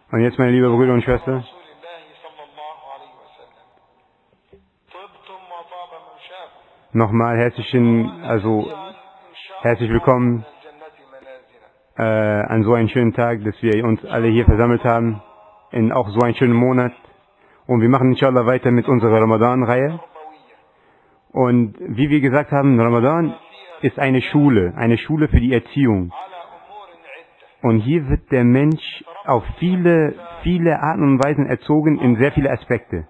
Und jetzt, meine lieben Brüder und Schwestern, nochmal herzlich willkommen an so einen schönen Tag, dass wir uns alle hier versammelt haben, in auch so einen schönen Monat. Und wir machen inshallah weiter mit unserer Ramadan-Reihe. Und wie wir gesagt haben, Ramadan ist eine Schule für die Erziehung. Und hier wird der Mensch auf viele Arten und Weisen erzogen in sehr viele Aspekte.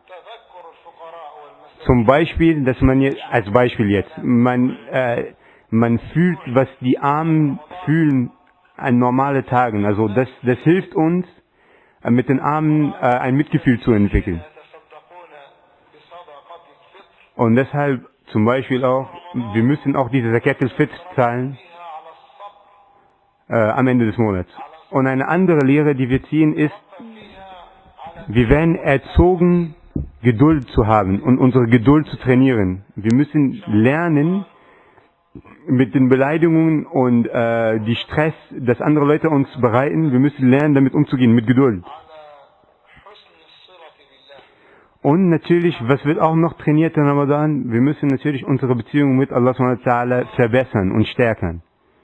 Zum Beispiel, dass man jetzt, als Beispiel jetzt, man fühlt, was die Armen fühlen an normalen Tagen. Also das hilft uns, mit den Armen ein Mitgefühl zu entwickeln. Und deshalb zum Beispiel auch, wir müssen auch diese Zakat al-Fitr zahlen am Ende des Monats. Und eine andere Lehre, die wir ziehen, ist, wir werden erzogen, Geduld zu haben und unsere Geduld zu trainieren. Wir müssen lernen, mit den Beleidigungen und die Stress, das andere Leute uns bereiten, wir müssen lernen, damit umzugehen, mit Geduld. Und natürlich, was wird auch noch trainiert in Ramadan? Wir müssen natürlich unsere Beziehung mit Allah subhanahu wa ta'ala verbessern und stärken.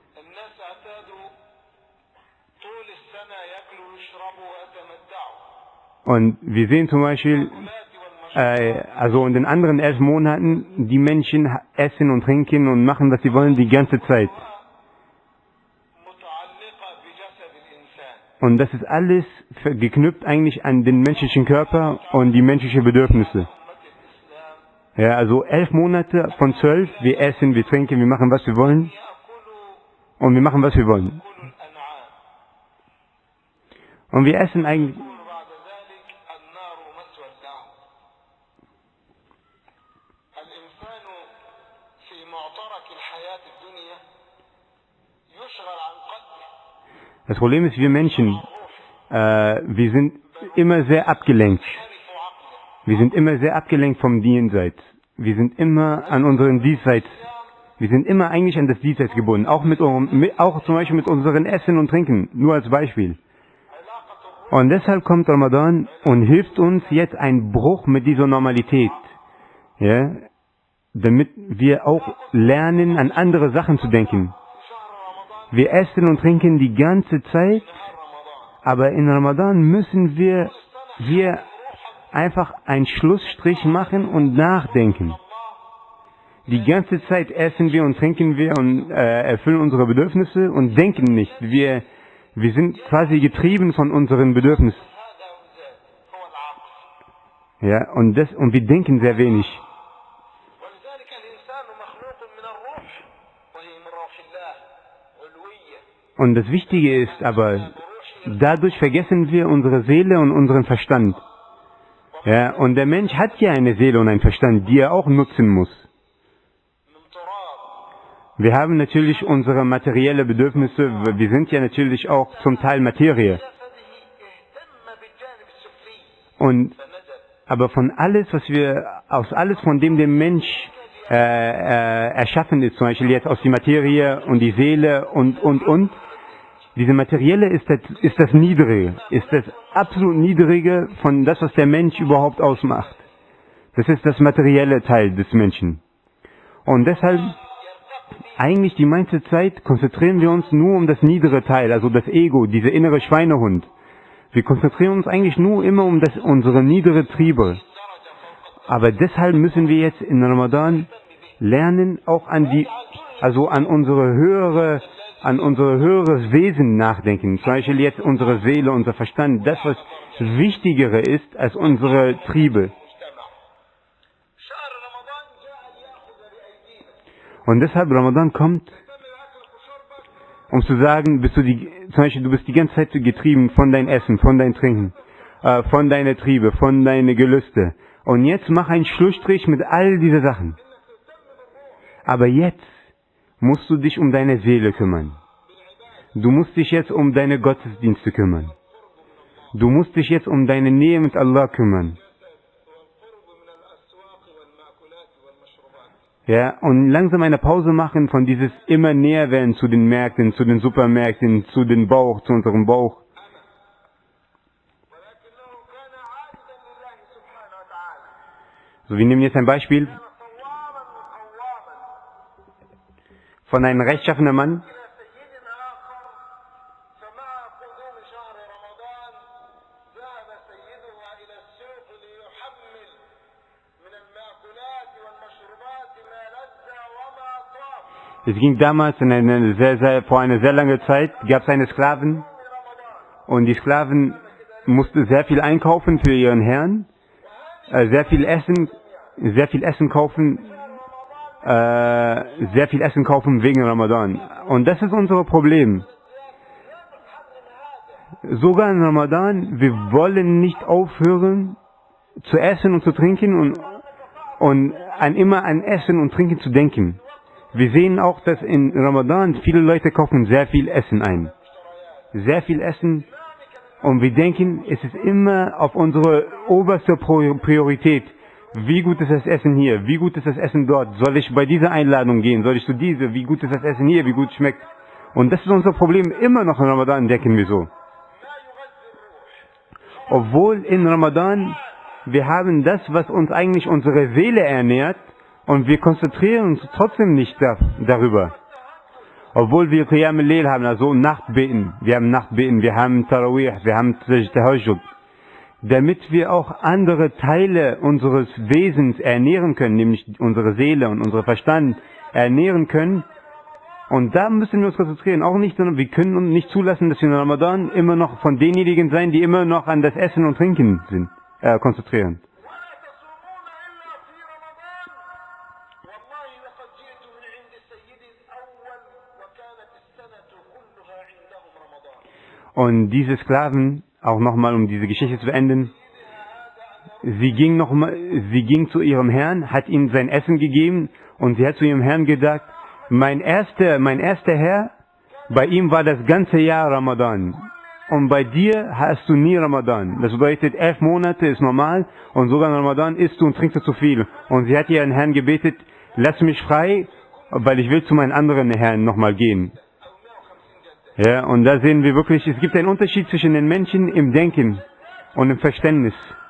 Und wir sehen zum Beispiel, also in den anderen 11 Monaten, die Menschen essen und trinken und machen, was sie wollen, die ganze Zeit. Und das ist alles geknüpft eigentlich an den menschlichen Körper und die menschlichen Bedürfnisse. Ja, also 11 Monate von 12, wir essen, wir trinken, wir machen, was wir wollen. Und wir machen, was wir wollen. Und wir essen eigentlich... Das Problem ist, wir Menschen, wir sind immer sehr abgelenkt. Wir sind immer sehr abgelenkt vom Jenseits. Wir sind immer an unseren Diesseits. Wir sind immer eigentlich an das Diesseits gebunden. Auch zum Beispiel mit unseren Essen und Trinken. Nur als Beispiel. Und deshalb kommt Ramadan und hilft uns jetzt einen Bruch mit dieser Normalität. Ja, damit wir auch lernen, an andere Sachen zu denken. Wir essen und trinken die ganze Zeit, aber in Ramadan müssen wir hier einfach einen Schlussstrich machen und nachdenken. Die ganze Zeit essen wir und trinken wir und erfüllen unsere Bedürfnisse und denken nicht. Wir sind quasi getrieben von unseren Bedürfnissen. Ja, und wir denken sehr wenig. Und das Wichtige ist aber, dadurch vergessen wir unsere Seele und unseren Verstand. Ja, und der Mensch hat ja eine Seele und einen Verstand, die er auch nutzen muss. Wir haben natürlich unsere materiellen Bedürfnisse, wir sind ja natürlich auch zum Teil Materie. Aber von alles, von dem der Mensch erschaffen ist, zum Beispiel jetzt aus der Materie und die Seele und, diese Materielle ist das Niedrige, ist das absolut Niedrige von das, was der Mensch überhaupt ausmacht. Das ist das materielle Teil des Menschen. Und deshalb, eigentlich die meiste Zeit konzentrieren wir uns nur um das niedere Teil, also das Ego, dieser innere Schweinehund. Wir konzentrieren uns eigentlich nur immer um unsere niedere Triebe. Aber deshalb müssen wir jetzt in Ramadan lernen, auch an unser höheres Wesen nachdenken. Zum Beispiel jetzt unsere Seele, unser Verstand, das, was wichtigere ist als unsere Triebe. Und deshalb Ramadan kommt, um zu sagen, du bist die ganze Zeit getrieben von deinem Essen, von deinem Trinken, von deiner Triebe, von deinen Gelüste. Und jetzt mach einen Schlussstrich mit all diesen Sachen. Aber jetzt musst du dich um deine Seele kümmern. Du musst dich jetzt um deine Gottesdienste kümmern. Du musst dich jetzt um deine Nähe mit Allah kümmern. Ja, und langsam eine Pause machen von dieses immer näher werden zu den Märkten, zu den Supermärkten, zu unserem Bauch. So, wir nehmen jetzt ein Beispiel كان صواما قواما von einem rechtschaffenen Mann. إلى سيد آخر فمع قدوم شهر رمضان ذهب سيدها إلى السوق ليحمل من المأكولات والمشروبات ما لذ وما طاب Es ging damals vor einer sehr langen Zeit, gab es eine Sklaven und die Sklaven mussten sehr viel einkaufen für ihren Herrn, sehr viel Essen kaufen, wegen Ramadan. Und das ist unser Problem. Sogar in Ramadan, wir wollen nicht aufhören zu essen und zu trinken und immer an Essen und Trinken zu denken. Wir sehen auch, dass in Ramadan viele Leute kaufen sehr viel Essen ein. Sehr viel Essen. Und wir denken, es ist immer auf unsere oberste Priorität. Wie gut ist das Essen hier? Wie gut ist das Essen dort? Soll ich bei dieser Einladung gehen? Soll ich zu dieser? Wie gut ist das Essen hier? Wie gut schmeckt? Und das ist unser Problem. Immer noch in Ramadan denken wir so. Obwohl in Ramadan wir haben das, was uns eigentlich unsere Seele ernährt, und wir konzentrieren uns trotzdem nicht darüber. Obwohl wir Qiyam al-Layl haben, also Nachtbeten. Wir haben Tarawih, wir haben Tahajjud. Damit wir auch andere Teile unseres Wesens ernähren können, nämlich unsere Seele und unsere Verstand ernähren können. Und da müssen wir uns konzentrieren. Auch nicht, wir können uns nicht zulassen, dass wir in Ramadan immer noch von denjenigen sein, die immer noch an das Essen und Trinken konzentrieren. Und diese Sklaven, auch nochmal um diese Geschichte zu beenden, sie ging zu ihrem Herrn, hat ihm sein Essen gegeben und sie hat zu ihrem Herrn gesagt, mein erster Herr, bei ihm war das ganze Jahr Ramadan. Und bei dir hast du nie Ramadan. Das bedeutet, 11 Monate ist normal und sogar in Ramadan isst du und trinkst du zu viel. Und sie hat ihren Herrn gebetet, lass mich frei, weil ich will zu meinen anderen Herrn nochmal gehen. Ja, und da sehen wir wirklich, es gibt einen Unterschied zwischen den Menschen im Denken und im Verständnis.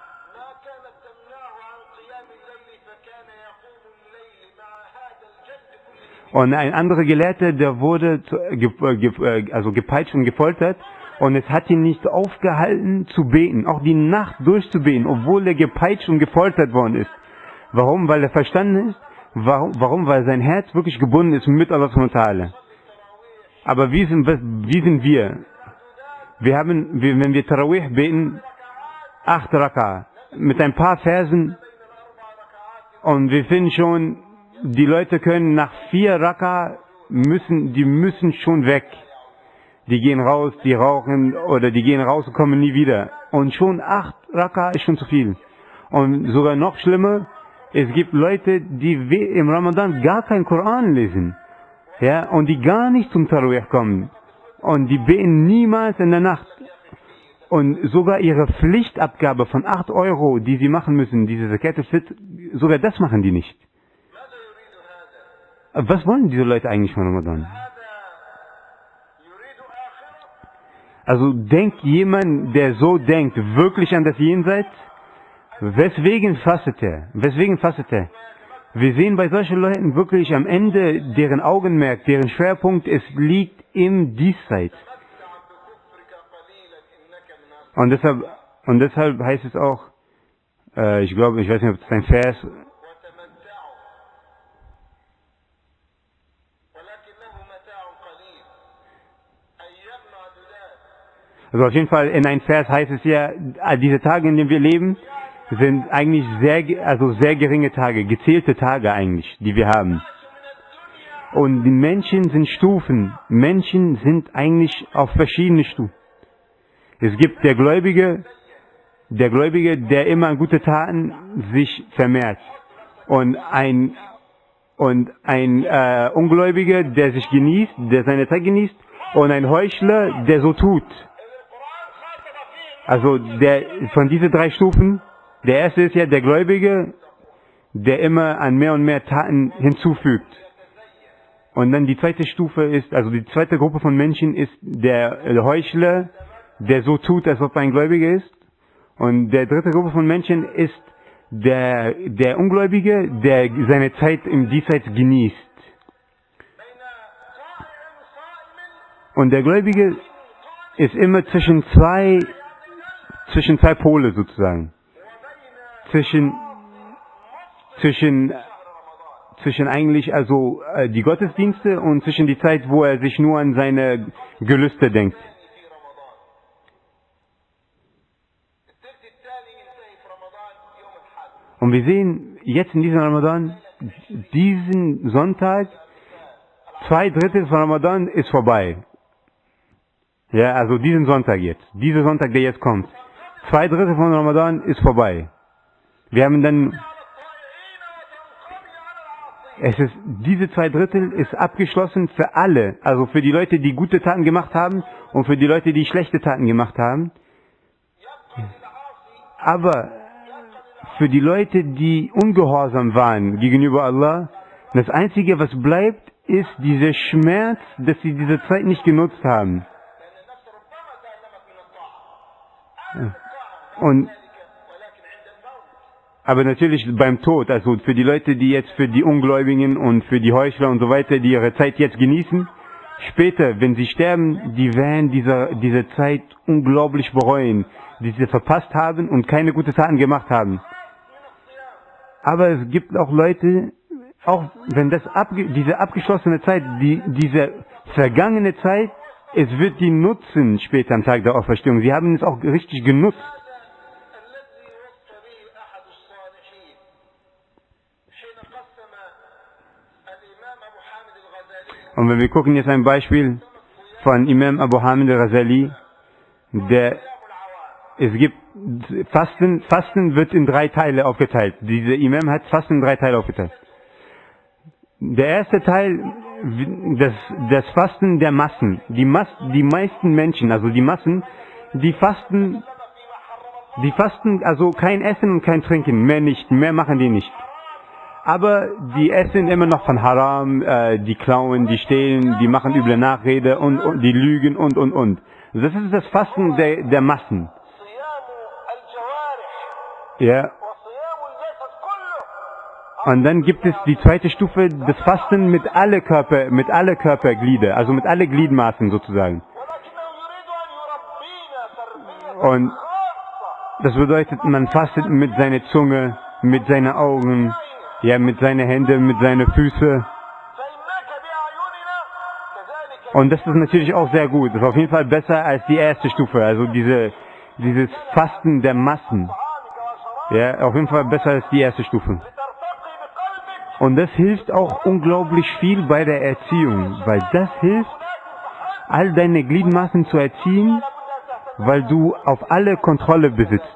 Und ein anderer Gelehrter, der wurde gepeitscht und gefoltert und es hat ihn nicht aufgehalten zu beten, auch die Nacht durchzubeten, obwohl er gepeitscht und gefoltert worden ist. Warum? Weil er verstanden ist. Warum? Weil sein Herz wirklich gebunden ist mit Allah subhanahu wa ta'ala. Aber wie sind wir? Wenn wir Tarawih beten, 8 Raka, mit ein paar Versen, und wir finden schon, die Leute können nach 4 Raka, die müssen schon weg. Die gehen raus, die rauchen, oder die gehen raus und kommen nie wieder. Und schon 8 Raka ist schon zu viel. Und sogar noch schlimmer, es gibt Leute, die im Ramadan gar keinen Koran lesen. Ja, und die gar nicht zum Tarawih kommen. Und die beten niemals in der Nacht. Und sogar ihre Pflichtabgabe von 8 Euro, die sie machen müssen, diese Zakat al-Fitr, sogar das machen die nicht. Was wollen diese Leute eigentlich von Ramadan? Also denkt jemand, der so denkt, wirklich an das Jenseits? Weswegen fastet er? Wir sehen bei solchen Leuten wirklich am Ende deren Augenmerk, deren Schwerpunkt, es liegt im Diesseits. Und deshalb heißt es auch, ich weiß nicht, ob es ein Vers, also auf jeden Fall in einem Vers heißt es ja, diese Tage, in denen wir leben, sind eigentlich sehr geringe Tage, gezählte Tage eigentlich, die wir haben. Und die Menschen sind Stufen. Menschen sind eigentlich auf verschiedene Stufen. Es gibt der Gläubige, der immer an gute Taten sich vermehrt. Und ein Ungläubiger, der sich genießt, der seine Zeit genießt. Und ein Heuchler, der so tut. Also von diesen 3 Stufen, der erste ist ja der Gläubige, der immer an mehr und mehr Taten hinzufügt. Und dann die zweite Stufe ist, also die zweite Gruppe von Menschen ist der Heuchler, der so tut, als ob er ein Gläubiger ist. Und der dritte Gruppe von Menschen ist der Ungläubige, der seine Zeit im Diesseits genießt. Und der Gläubige ist immer zwischen zwei Pole sozusagen. Zwischen eigentlich also die Gottesdienste und zwischen die Zeit, wo er sich nur an seine Gelüste denkt. Und wir sehen jetzt in diesem Ramadan, diesen Sonntag, 2/3 von Ramadan ist vorbei. Ja, also diesen Sonntag jetzt. Dieser Sonntag, der jetzt kommt. 2/3 von Ramadan ist vorbei. Wir haben dann, diese 2/3 ist abgeschlossen für alle. Also für die Leute, die gute Taten gemacht haben und für die Leute, die schlechte Taten gemacht haben. Aber für die Leute, die ungehorsam waren gegenüber Allah, das Einzige, was bleibt, ist dieser Schmerz, dass sie diese Zeit nicht genutzt haben. Aber natürlich beim Tod, also für die Leute, die jetzt für die Ungläubigen und für die Heuchler und so weiter, die ihre Zeit jetzt genießen, später, wenn sie sterben, die werden diese Zeit unglaublich bereuen, die sie verpasst haben und keine guten Taten gemacht haben. Aber es gibt auch Leute, auch wenn diese abgeschlossene Zeit, diese vergangene Zeit, es wird die nutzen später am Tag der Auferstehung. Sie haben es auch richtig genutzt. Und wenn wir gucken jetzt ein Beispiel von Imam Abu Hamid al-Ghazali, es gibt Fasten wird in 3 Teile aufgeteilt. Dieser Imam hat Fasten in 3 Teile aufgeteilt. Der erste Teil, das Fasten der Massen. Die meisten Menschen, also die Massen, die fasten also kein Essen und kein Trinken, mehr machen die nicht. Aber die essen immer noch von Haram, die klauen, die stehlen, die machen üble Nachrede und die lügen und. Das ist das Fasten der Massen. Ja. Und dann gibt es die zweite Stufe, das Fasten mit alle Körperglieder, also mit alle Gliedmaßen sozusagen. Und das bedeutet, man fastet mit seiner Zunge, mit seinen Augen, ja, mit seinen Händen, mit seinen Füßen. Und das ist natürlich auch sehr gut. Das ist auf jeden Fall besser als die erste Stufe, also dieses Fasten der Massen. Ja, auf jeden Fall besser als die erste Stufe. Und das hilft auch unglaublich viel bei der Erziehung, weil das hilft, all deine Gliedmaßen zu erziehen, weil du auf alle Kontrolle besitzt.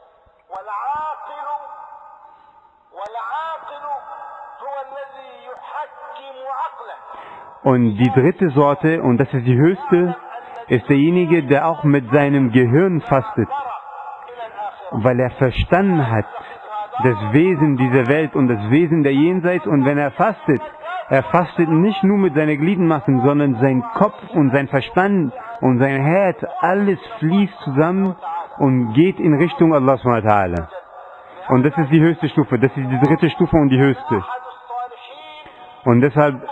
Und die dritte Sorte, und das ist die höchste, ist derjenige, der auch mit seinem Gehirn fastet, weil er verstanden hat, das Wesen dieser Welt und das Wesen der Jenseits. Und wenn er fastet nicht nur mit seinen Gliedmaßen, sondern sein Kopf und sein Verstand und sein Herz, alles fließt zusammen und geht in Richtung Allah subhanahu wa ta'ala. Und das ist die höchste Stufe, das ist die dritte Stufe und die höchste. Und deshalb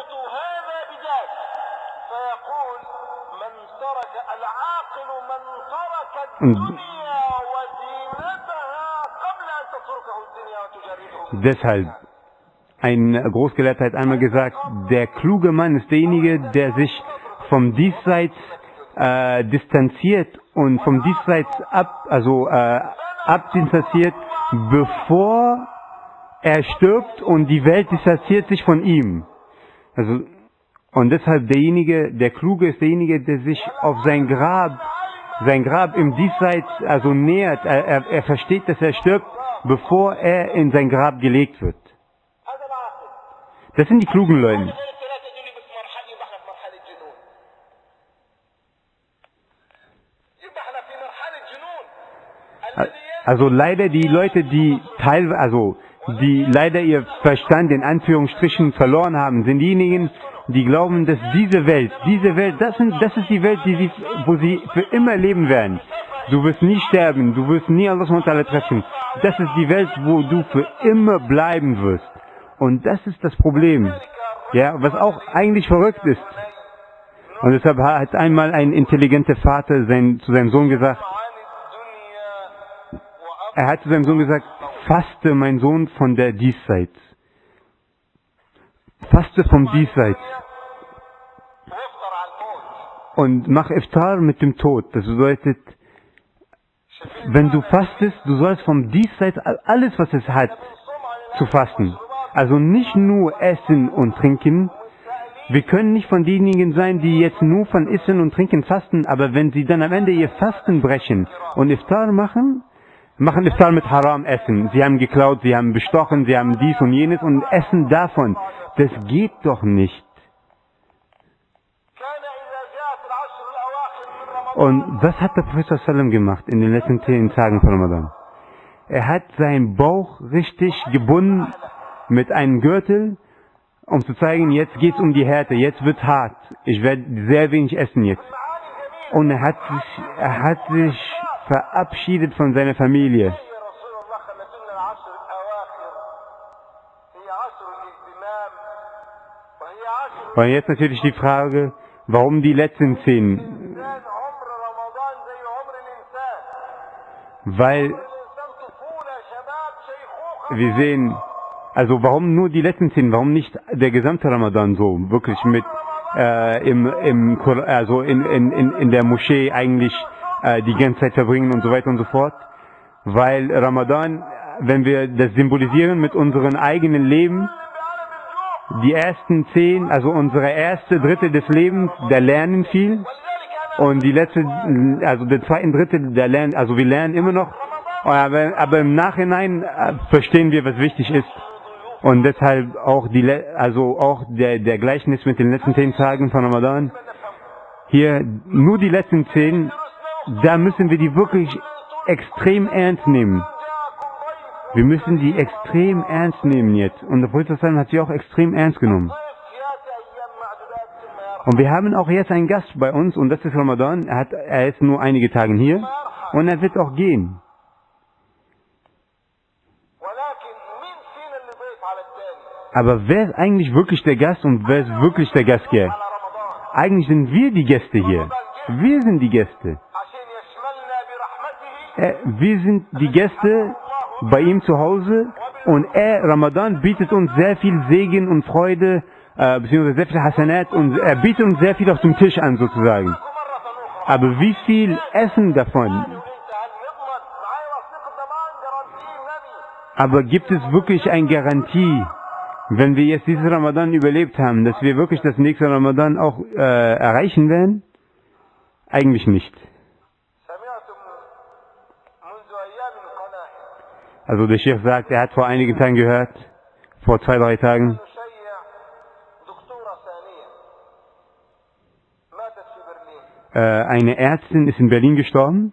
ein Großgelehrter hat einmal gesagt, der kluge Mann ist derjenige, der sich vom Diesseits distanziert und vom Diesseits abdistanziert, bevor er stirbt, und die Welt distanziert sich von ihm. Also, und deshalb der Kluge ist derjenige, der sich auf sein Grab im Diesseits also nähert. Er versteht, dass er stirbt, bevor er in sein Grab gelegt wird. Das sind die klugen Leute. Also leider die Leute, die leider ihr Verstand in Anführungsstrichen verloren haben, sind diejenigen, die glauben, dass diese Welt, das ist die Welt, wo sie für immer leben werden. Du wirst nie sterben, du wirst nie Allah subhanahu wa ta'ala treffen. Das ist die Welt, wo du für immer bleiben wirst. Und das ist das Problem. Ja, was auch eigentlich verrückt ist. Und deshalb hat einmal ein intelligenter Vater zu seinem Sohn gesagt, er hat zu seinem Sohn gesagt, faste, mein Sohn, von der Diesseits. Faste vom Diesseits. Und mach Iftar mit dem Tod. Das bedeutet, wenn du fastest, du sollst vom Diesseits alles, was es hat, zu fasten. Also nicht nur Essen und Trinken. Wir können nicht von denjenigen sein, die jetzt nur von Essen und Trinken fasten, aber wenn sie dann am Ende ihr Fasten brechen und Iftar machen Iftar mit Haram essen. Sie haben geklaut, sie haben bestochen, sie haben dies und jenes und essen davon. Das geht doch nicht. Und was hat der Prophet sallam gemacht in den letzten 10 Tagen von Ramadan? Er hat seinen Bauch richtig gebunden mit einem Gürtel, um zu zeigen, jetzt geht's um die Härte, jetzt wird's hart. Ich werde sehr wenig essen jetzt. Und er hat sich verabschiedet von seiner Familie. Und jetzt natürlich die Frage, warum die letzten 10? Weil wir sehen, also warum nur die letzten 10, warum nicht der gesamte Ramadan so, wirklich mit in der Moschee eigentlich die ganze Zeit verbringen und so weiter und so fort. Weil Ramadan, wenn wir das symbolisieren mit unserem eigenen Leben, die ersten 10, also unsere erste Drittel des Lebens, da lernen viel. Und die letzte, also der zweiten Drittel, der lernen, also wir lernen immer noch, aber im Nachhinein verstehen wir, was wichtig ist. Und deshalb auch der Gleichnis mit den letzten 10 Tagen von Ramadan. Hier nur die letzten 10, da müssen wir die wirklich extrem ernst nehmen. Wir müssen die extrem ernst nehmen jetzt. Und der Prophet hat sie auch extrem ernst genommen. Und wir haben auch jetzt einen Gast bei uns und das ist Ramadan. Er ist nur einige Tage hier und er wird auch gehen. Aber wer ist eigentlich wirklich der Gast und wer ist wirklich der Gastgeber? Eigentlich sind wir die Gäste hier. Wir sind die Gäste. Wir sind die Gäste bei ihm zu Hause und Ramadan bietet uns sehr viel Segen und Freude, beziehungsweise sehr viel Hasanat und er bietet uns sehr viel auf dem Tisch an sozusagen. Aber wie viel Essen davon? Aber gibt es wirklich eine Garantie, wenn wir jetzt diesen Ramadan überlebt haben, dass wir wirklich das nächste Ramadan auch erreichen werden? Eigentlich nicht. Also der Sheikh sagt, er hat vor einigen Tagen gehört, vor 2, 3 Tagen, eine Ärztin ist in Berlin gestorben.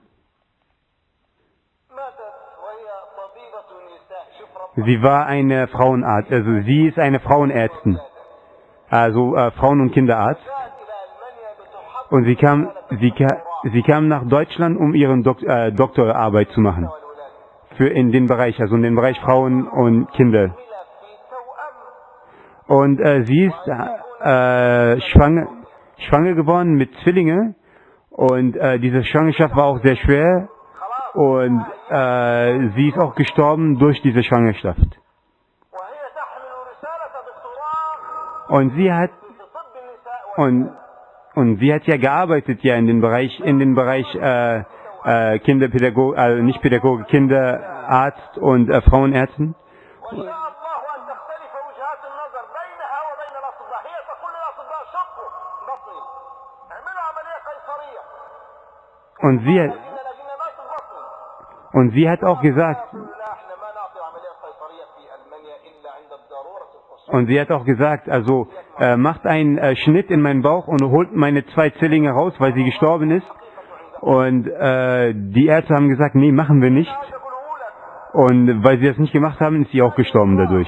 Sie war eine Frauenarzt, also sie ist eine Frauenärztin, also Frauen- und Kinderarzt. Und sie kam nach Deutschland, um ihren Doktorarbeit zu machen. In den Bereich Frauen und Kinder. Und sie ist schwanger geworden mit Zwillinge und diese Schwangerschaft war auch sehr schwer und sie ist auch gestorben durch diese Schwangerschaft. Und sie hat ja gearbeitet ja in den Bereich Kinderpädagoge, nicht Pädagoge, Kinderarzt und Frauenärztin. Und sie hat auch gesagt, also macht einen Schnitt in meinen Bauch und holt meine 2 Zwillinge raus, weil sie gestorben ist. Und die Ärzte haben gesagt, nee, machen wir nicht. Und weil sie das nicht gemacht haben, ist sie auch gestorben dadurch.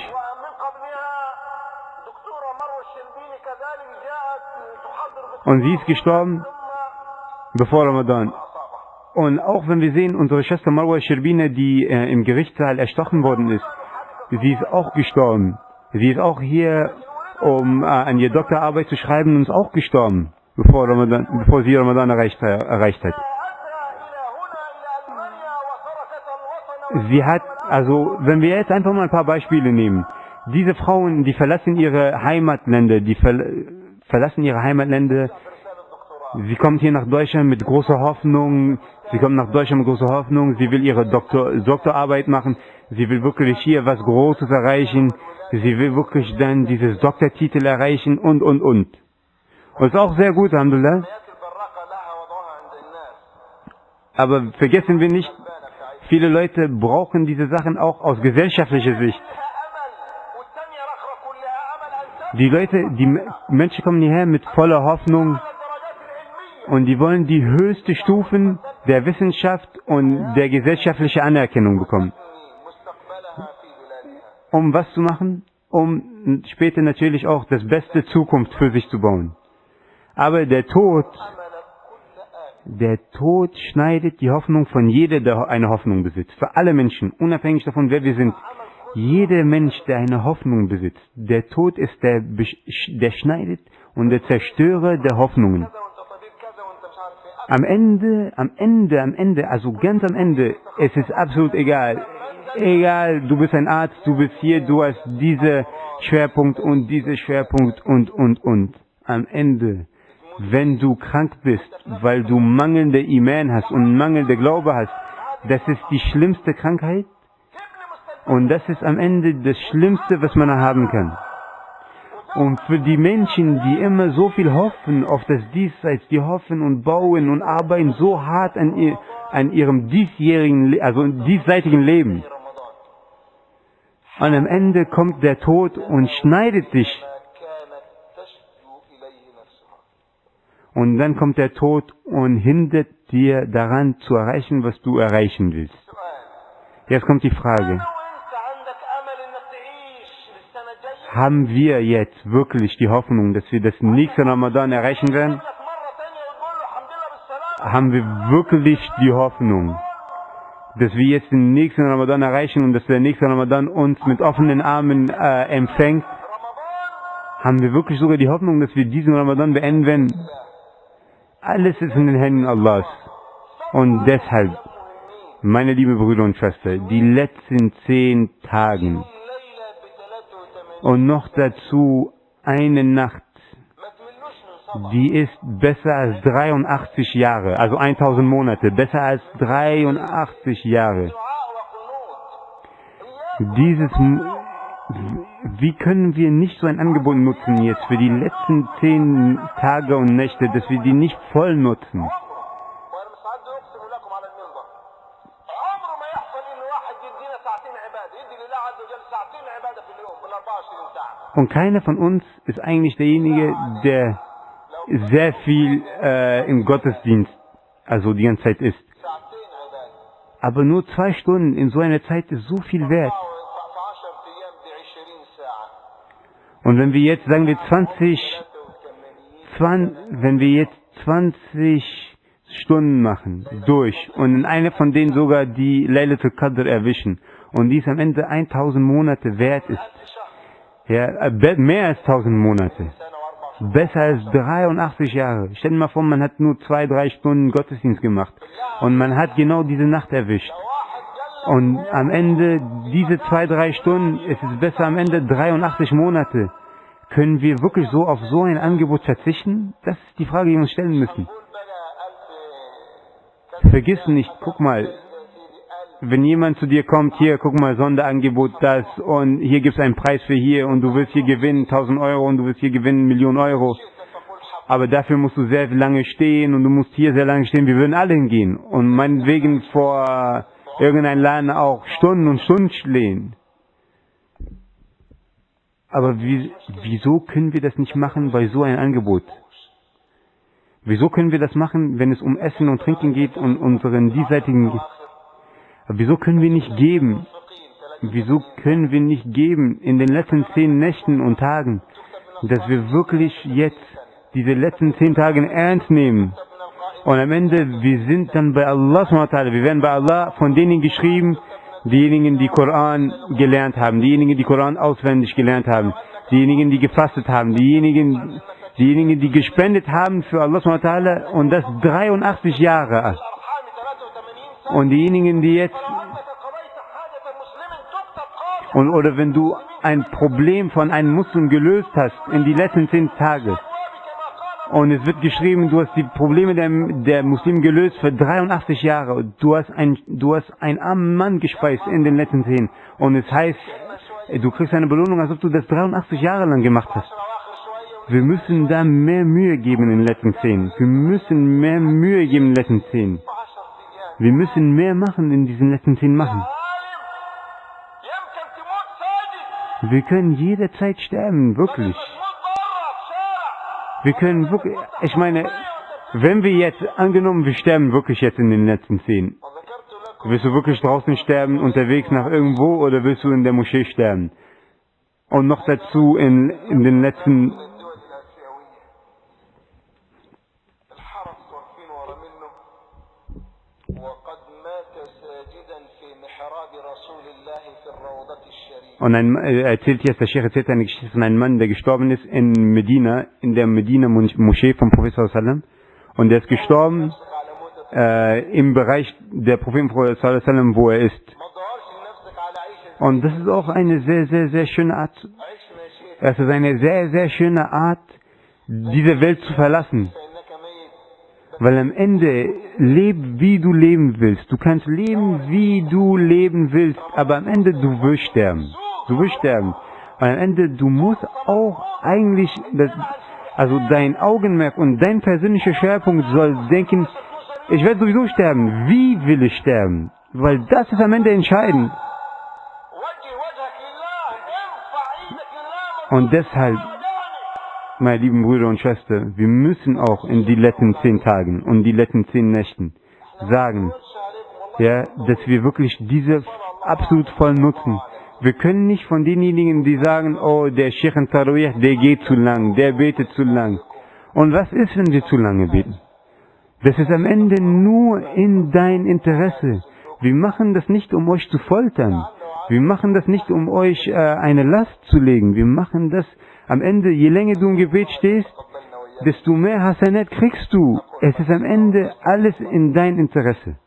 Und sie ist gestorben bevor Ramadan. Und auch wenn wir sehen, unsere Schwester Marwa Sherbine, die im Gerichtssaal erstochen worden ist, sie ist auch gestorben. Sie ist auch hier, um an ihre Doktorarbeit zu schreiben, und ist auch gestorben, bevor sie Ramadan erreicht hat. Sie hat, also wenn wir jetzt einfach mal ein paar Beispiele nehmen, diese Frauen, die verlassen ihre Heimatländer, verlassen ihre Heimatländer, sie kommt hier nach Deutschland mit großer Hoffnung, sie will ihre Doktorarbeit machen, sie will wirklich hier was Großes erreichen, sie will wirklich dann dieses Doktortitel erreichen und. Und ist auch sehr gut, Alhamdulillah. Aber vergessen wir nicht, viele Leute brauchen diese Sachen auch aus gesellschaftlicher Sicht. Die Menschen kommen hierher mit voller Hoffnung und die wollen die höchste Stufen der Wissenschaft und der gesellschaftlichen Anerkennung bekommen. Um was zu machen? Um später natürlich auch das beste Zukunft für sich zu bauen. Aber der Tod schneidet die Hoffnung von jedem, der eine Hoffnung besitzt. Für alle Menschen, unabhängig davon, wer wir sind. Jeder Mensch, der eine Hoffnung besitzt, der Tod ist der schneidet und der Zerstörer der Hoffnungen. Am Ende, also ganz am Ende, es ist absolut egal. Egal, du bist ein Arzt, du bist hier, du hast diese Schwerpunkt und diese Schwerpunkt und. Am Ende, wenn du krank bist, weil du mangelnde Iman hast und mangelnde Glaube hast, das ist die schlimmste Krankheit. Und das ist am Ende das Schlimmste, was man haben kann. Und für die Menschen, die immer so viel hoffen auf das Diesseits, die hoffen und bauen und arbeiten so hart an ihrem diesseitigen Leben. Und am Ende kommt der Tod und schneidet dich. Und dann kommt der Tod und hindert dir daran zu erreichen, was du erreichen willst. Jetzt kommt die Frage. Haben wir jetzt wirklich die Hoffnung, dass wir das nächste Ramadan erreichen werden? Haben wir wirklich die Hoffnung, dass wir jetzt den nächsten Ramadan erreichen und dass der nächste Ramadan uns mit offenen Armen empfängt? Haben wir wirklich sogar die Hoffnung, dass wir diesen Ramadan beenden werden? Alles ist in den Händen Allahs. Und deshalb, meine liebe Brüder und Schwestern, die letzten 10 Tage und noch dazu eine Nacht, die ist besser als 83 Jahre, also 1000 Monate, besser als 83 Jahre. Wie können wir nicht so ein Angebot nutzen jetzt für die letzten 10 Tage und Nächte, dass wir die nicht voll nutzen? Und keiner von uns ist eigentlich derjenige, der sehr viel im Gottesdienst, also die ganze Zeit ist. Aber nur 2 Stunden in so einer Zeit ist so viel wert. Und wenn wir jetzt, sagen wir 20 Stunden machen, durch, und in einer von denen sogar die Laylatul Qadr erwischen, und dies am Ende 1000 Monate wert ist, ja, mehr als 1000 Monate, besser als 83 Jahre. Stell dir mal vor, man hat nur 2-3 Stunden Gottesdienst gemacht, und man hat genau diese Nacht erwischt. Und am Ende, diese 2-3 Stunden, es ist besser am Ende 83 Monate. Können wir wirklich so auf so ein Angebot verzichten? Das ist die Frage, die wir uns stellen müssen. Vergiss nicht, guck mal, wenn jemand zu dir kommt, hier, guck mal, Sonderangebot das, und hier gibt es einen Preis für hier, und du willst hier gewinnen 1000 Euro, und du willst hier gewinnen 1 Million Euro. Aber dafür musst du sehr lange stehen, und du musst hier sehr lange stehen. Wir würden alle hingehen und meinetwegen vor irgendein Laden auch Stunden und Stunden stehen. Aber wieso können wir das nicht machen bei so einem Angebot? Wieso können wir das machen, wenn es um Essen und Trinken geht und unseren diesseitigen... Aber wieso können wir nicht geben? Wieso können wir nicht geben in den letzten 10 Nächten und Tagen, dass wir wirklich jetzt diese letzten 10 Tage ernst nehmen Und am Ende, wir sind dann bei Allah subhanahu wa ta'ala. Wir werden bei Allah von denen geschrieben, diejenigen, die Koran gelernt haben, diejenigen, die Koran auswendig gelernt haben, diejenigen, die gefastet haben, diejenigen, die gespendet haben für Allah subhanahu wa ta'ala und das 83 Jahre. الأرحام 83 سنة. Und diejenigen, die jetzt, لو أنك قضيت حاجة مسلم تكتب قاضي. oder wenn du ein Problem von einem Muslim gelöst hast in die letzten 10 Tage, und es wird geschrieben, du hast die Probleme der Muslime gelöst für 83 Jahre. Du hast einen armen Mann gespeist in den letzten 10. Und es heißt, du kriegst eine Belohnung, als ob du das 83 Jahre lang gemacht hast. Wir müssen da mehr Mühe geben in den letzten 10. Wir müssen mehr Mühe geben in den letzten 10. Wir müssen mehr machen in diesen letzten 10 machen. يمكن تموت ساجد. Wir können jederzeit sterben, wirklich. تموت برا في شارع. Wir können wirklich, ich meine, wenn wir jetzt, angenommen, wir sterben wirklich jetzt in den letzten 10. وذكرت لكم Willst du wirklich draußen sterben, unterwegs nach irgendwo, oder willst du in der Moschee sterben? Und noch dazu in den letzten, الدول الآسيوية الحرس واقفين ورا منه وقد مات ساجدا في محراب رسول الله في الروضة الشريفة. und der Sheikh erzählt eine Geschichte von einem Mann, der gestorben ist in Medina, in der Medina-Moschee vom Prophet sallallahu alaihi wasallam. Und der ist gestorben نفسك على موت im Bereich der Prophet sallallahu alaihi wasallam, wo er ist. ما تدورش لنفسك على عيشة. Und das ist auch eine sehr, sehr, sehr schöne Art. عيش ما شئت Es ist eine sehr, sehr schöne Art, diese Welt zu verlassen. فإنك ميت. Weil am Ende, leb wie du leben willst. Du kannst leben, wie du leben willst, aber am Ende, du wirst sterben. Du wirst sterben. Und am Ende, du musst auch eigentlich, also dein Augenmerk und dein persönlicher Schwerpunkt soll denken, ich werde sowieso sterben. Wie will ich sterben? Weil das ist am Ende entscheidend. وجه وجهك لله. ارفع ايدك لله. Und deshalb, meine lieben Brüder und Schwestern, wir müssen auch in die letzten 10 Tagen und die letzten 10 Nächten sagen, ja, dass wir wirklich diese absolut voll nutzen. Wir können nicht von denjenigen, die sagen, oh, der Sheikh in Tarawih, der geht zu lang, der betet zu lang. Und was ist, wenn wir zu lange beten? Das ist am Ende nur in dein Interesse. Wir machen das nicht, um euch zu foltern. Wir machen das nicht, um euch eine Last zu legen. Wir machen das am Ende, je länger du im Gebet stehst, desto mehr Hasanat kriegst du. Es ist am Ende alles in dein Interesse.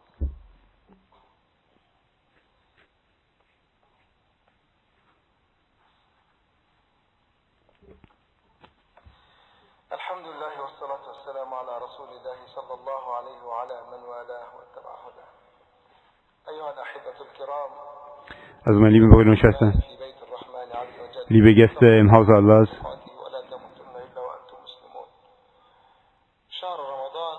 الحمد لله والصلاة والسلام على رسول الله صلى الله عليه وعلى من والاه واتبع هداه. أيها الأحبة الكرام Also meine lieben Brüder und Schwestern, في بيت الرحمن عز وجل liebe Gäste im Hause Allahs, ولا تموتن إلا وأنتم مسلمون. شهر رمضان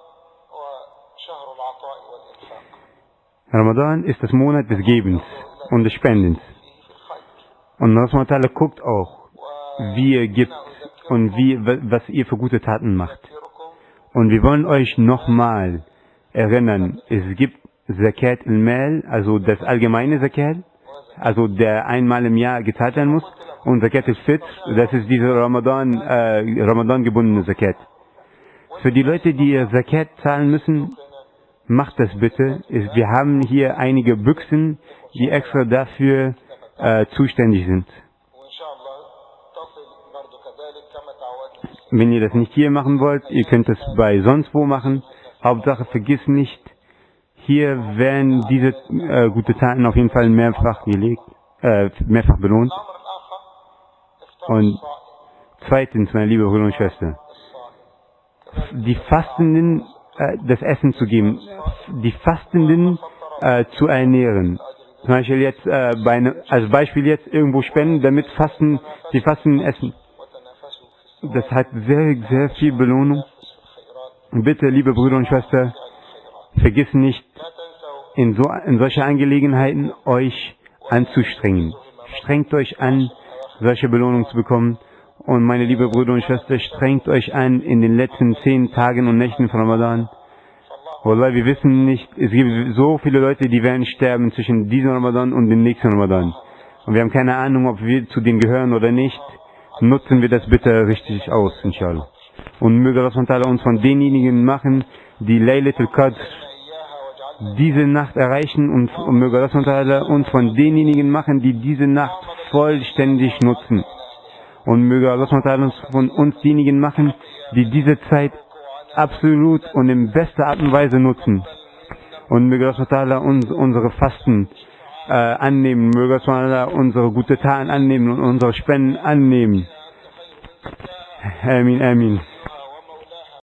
وشهر العطاء والإنفاق. Ramadan ist das Monat des Gebens und des Spendens. فيه في الخير. Und Allah subhanahu wa ta'ala guckt auch, wie ihr gibt und was ihr für gute Taten macht. وأذكركم Und wir wollen euch nochmal erinnern, es gibt Zakat al-Mal, also das allgemeine Zakat, also der einmal im Jahr gezahlt werden muss, und Zakat al-Fitr, das ist diese Ramadan gebundene Zakat. Für die Leute, die ihr Zakat zahlen müssen, macht das bitte. Wir haben hier einige Büchsen, die extra dafür zuständig sind. وإن شاء الله تصل برضو كذلك كما تعودنا. Wenn ihr das nicht hier machen wollt, ihr könnt es bei sonst wo machen. Hauptsache vergiss nicht, hier werden diese gute Taten auf jeden Fall mehrfach mehrfach belohnt. الأمر الآخر إفطار Und الصائم. zweitens, meine liebe Brüder und Schwestern, die Fastenden das Essen zu geben, die Fastenden zu ernähren. Zum Beispiel jetzt, als Beispiel jetzt irgendwo spenden, damit die Fasten essen. وتنافسوا في Das hat sehr, sehr viel Belohnung. Und bitte, liebe Brüder und Schwestern, vergiss nicht, لا تنسوا in solche Angelegenheiten euch anzustrengen. Strengt euch an, solche Belohnungen zu bekommen. Und meine liebe Brüder und Schwestern, strengt euch an in den letzten 10 Tagen und Nächten von Ramadan. Wallah, wir wissen nicht, es gibt so viele Leute, die werden sterben zwischen diesem Ramadan und dem nächsten Ramadan. Und wir haben keine Ahnung, ob wir zu denen gehören oder nicht. Nutzen wir das bitte richtig aus, inshallah. Und möge Allah uns von denjenigen machen, die Laylatul Qadr, diese Nacht erreichen und möge Allah subhanahu wa ta'ala uns von denjenigen machen, die diese Nacht vollständig nutzen. Und möge Allah subhanahu wa ta'ala von uns diejenigen machen, die diese Zeit absolut und in bester Art und Weise nutzen. Und möge Allah subhanahu wa ta'ala unsere Fasten annehmen, möge Allah subhanahu wa ta'ala unsere gute Taten annehmen und unsere Spenden annehmen. Amin, Amin.